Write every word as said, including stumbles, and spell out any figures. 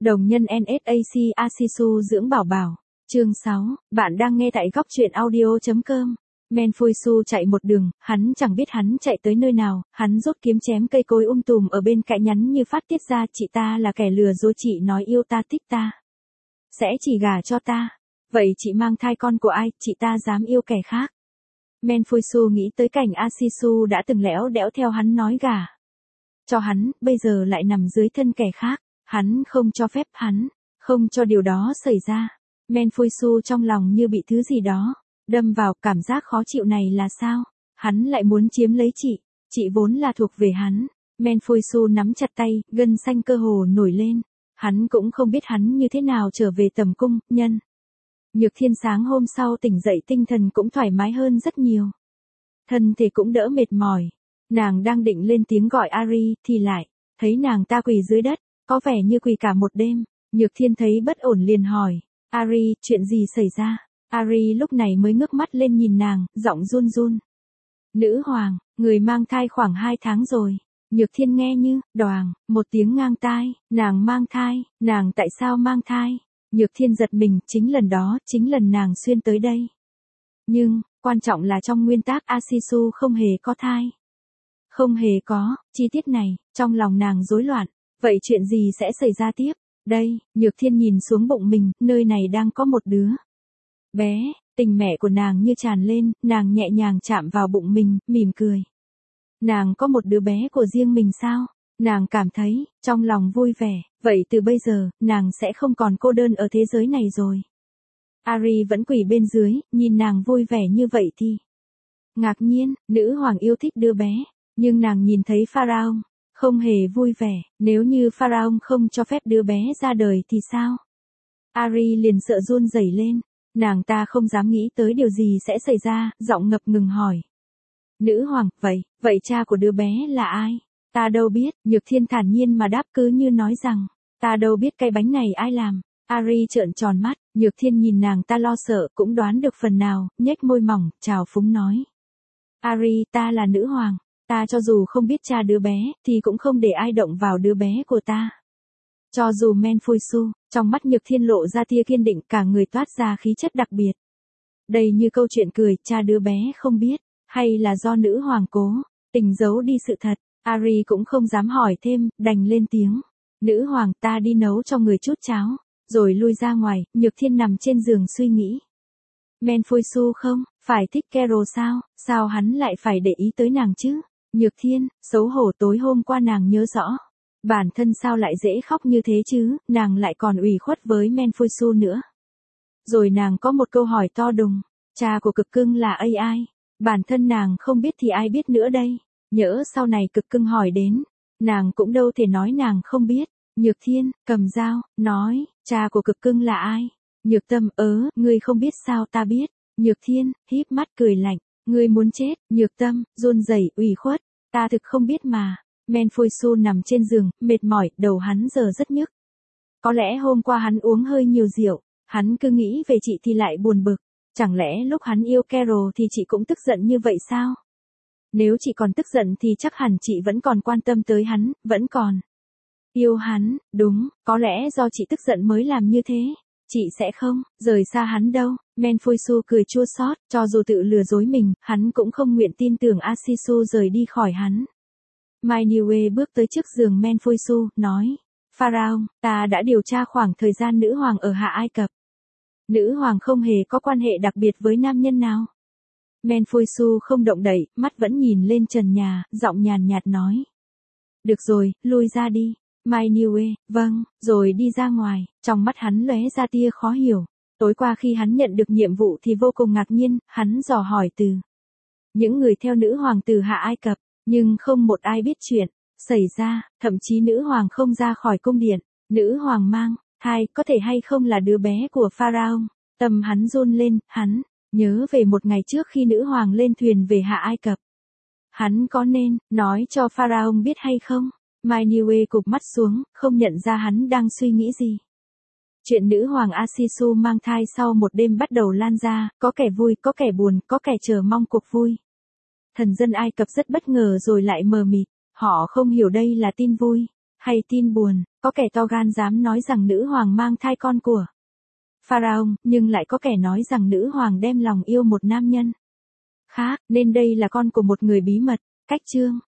Đồng nhân en ét a xê Asisu dưỡng bảo bảo. Chương sáu, bạn đang nghe tại góc truyện audio.com. Menfuisu chạy một đường, hắn chẳng biết hắn chạy tới nơi nào, hắn rút kiếm chém cây cối um tùm ở bên cạnh nhắn như phát tiết ra, chị ta là kẻ lừa dối, chị nói yêu ta thích ta, sẽ chỉ gả cho ta. Vậy chị mang thai con của ai, chị ta dám yêu kẻ khác. Menfuisu nghĩ tới cảnh Asisu đã từng lẽo đẽo theo hắn nói gả cho hắn, bây giờ lại nằm dưới thân kẻ khác. Hắn không cho phép, hắn không cho điều đó xảy ra. Menfuisu trong lòng như bị thứ gì đó đâm vào, cảm giác khó chịu này là sao? Hắn lại muốn chiếm lấy chị, chị vốn là thuộc về hắn. Menfuisu nắm chặt tay, gân xanh cơ hồ nổi lên. Hắn cũng không biết hắn như thế nào trở về tầm cung, nhân. Nhược Thiên sáng hôm sau tỉnh dậy tinh thần cũng thoải mái hơn rất nhiều. Thân thể cũng đỡ mệt mỏi. Nàng đang định lên tiếng gọi Ari thì lại thấy nàng ta quỳ dưới đất, có vẻ như quỳ cả một đêm. Nhược Thiên thấy bất ổn liền hỏi, Ari, chuyện gì xảy ra? Ari lúc này mới ngước mắt lên nhìn nàng, giọng run run. Nữ hoàng, người mang thai khoảng hai tháng rồi. Nhược Thiên nghe như, đoàng, một tiếng ngang tai, nàng mang thai, nàng tại sao mang thai? Nhược Thiên giật mình, chính lần đó, chính lần nàng xuyên tới đây. Nhưng, quan trọng là trong nguyên tắc Asisu không hề có thai. Không hề có, chi tiết này, trong lòng nàng rối loạn. Vậy chuyện gì sẽ xảy ra tiếp? Đây, Nhược Thiên nhìn xuống bụng mình, nơi này đang có một đứa bé. Tình mẹ của nàng như tràn lên, nàng nhẹ nhàng chạm vào bụng mình, mỉm cười. Nàng có một đứa bé của riêng mình sao? Nàng cảm thấy, trong lòng vui vẻ, vậy từ bây giờ, nàng sẽ không còn cô đơn ở thế giới này rồi. Ari vẫn quỳ bên dưới, nhìn nàng vui vẻ như vậy thì ngạc nhiên, nữ hoàng yêu thích đứa bé, nhưng nàng nhìn thấy Pharaoh không hề vui vẻ. Nếu như Pharaoh không cho phép đứa bé ra đời thì sao? Ari liền sợ run rẩy lên. Nàng ta không dám nghĩ tới điều gì sẽ xảy ra, giọng ngập ngừng hỏi. Nữ hoàng, vậy, vậy cha của đứa bé là ai? Ta đâu biết. Nhược Thiên thản nhiên mà đáp, cứ như nói rằng, ta đâu biết cái bánh này ai làm. Ari trợn tròn mắt, Nhược Thiên nhìn nàng ta lo sợ, cũng đoán được phần nào, nhếch môi mỏng, trào phúng nói. Ari, ta là nữ hoàng, ta cho dù không biết cha đứa bé, thì cũng không để ai động vào đứa bé của ta. Cho dù Menfuisu, trong mắt Nhược Thiên lộ ra tia kiên định, cả người toát ra khí chất đặc biệt. Đây như câu chuyện cười, cha đứa bé không biết, hay là do nữ hoàng cố tình giấu đi sự thật. Ari cũng không dám hỏi thêm, đành lên tiếng. Nữ hoàng, ta đi nấu cho người chút cháo, rồi lui ra ngoài. Nhược Thiên nằm trên giường suy nghĩ. Menfuisu không phải thích Carol sao? Sao hắn lại phải để ý tới nàng chứ? Nhược Thiên, xấu hổ, tối hôm qua nàng nhớ rõ. Bản thân sao lại dễ khóc như thế chứ, nàng lại còn ủy khuất với Menfuisu nữa. Rồi nàng có một câu hỏi to đùng, cha của Cực Cưng là ai? Bản thân nàng không biết thì ai biết nữa đây. Nhỡ sau này Cực Cưng hỏi đến, nàng cũng đâu thể nói nàng không biết. Nhược Thiên, cầm dao, nói, cha của Cực Cưng là ai? Nhược Tâm, ớ, ngươi không biết sao ta biết. Nhược Thiên, híp mắt cười lạnh, ngươi muốn chết. Nhược Tâm, run rẩy, ủy khuất, ta thực không biết mà. Menfuisu nằm trên giường, mệt mỏi, đầu hắn giờ rất nhức. Có lẽ hôm qua hắn uống hơi nhiều rượu, hắn cứ nghĩ về chị thì lại buồn bực. Chẳng lẽ lúc hắn yêu Carol thì chị cũng tức giận như vậy sao? Nếu chị còn tức giận thì chắc hẳn chị vẫn còn quan tâm tới hắn, vẫn còn yêu hắn. Đúng, có lẽ do chị tức giận mới làm như thế. Chị sẽ không rời xa hắn đâu. Menfuisu cười chua xót, cho dù tự lừa dối mình, hắn cũng không nguyện tin tưởng Asisu rời đi khỏi hắn. Mai Niue bước tới trước giường Menfuisu, nói, Pharaoh, ta đã điều tra khoảng thời gian nữ hoàng ở Hạ Ai Cập. Nữ hoàng không hề có quan hệ đặc biệt với nam nhân nào. Menfuisu không động đậy, mắt vẫn nhìn lên trần nhà, giọng nhàn nhạt nói. Được rồi, lui ra đi. Mai Niue, vâng, rồi đi ra ngoài. Trong mắt hắn lóe ra tia khó hiểu. Tối qua khi hắn nhận được nhiệm vụ thì vô cùng ngạc nhiên, hắn dò hỏi từ những người theo nữ hoàng từ Hạ Ai Cập, nhưng không một ai biết chuyện xảy ra, thậm chí nữ hoàng không ra khỏi cung điện. Nữ hoàng mang thai, có thể hay không là đứa bé của Pharaoh? Tâm hắn run lên, hắn nhớ về một ngày trước khi nữ hoàng lên thuyền về Hạ Ai Cập. Hắn có nên nói cho Pharaoh biết hay không? Mai Niue cụp mắt xuống, không nhận ra hắn đang suy nghĩ gì. Chuyện nữ hoàng Asisu mang thai sau một đêm bắt đầu lan ra, có kẻ vui, có kẻ buồn, có kẻ chờ mong cuộc vui. Thần dân Ai Cập rất bất ngờ rồi lại mờ mịt, họ không hiểu đây là tin vui Hay tin buồn, có kẻ to gan dám nói rằng nữ hoàng mang thai con của Pharaoh, nhưng lại có kẻ nói rằng nữ hoàng đem lòng yêu một nam nhân khác, nên đây là con của một người bí mật. Cách chương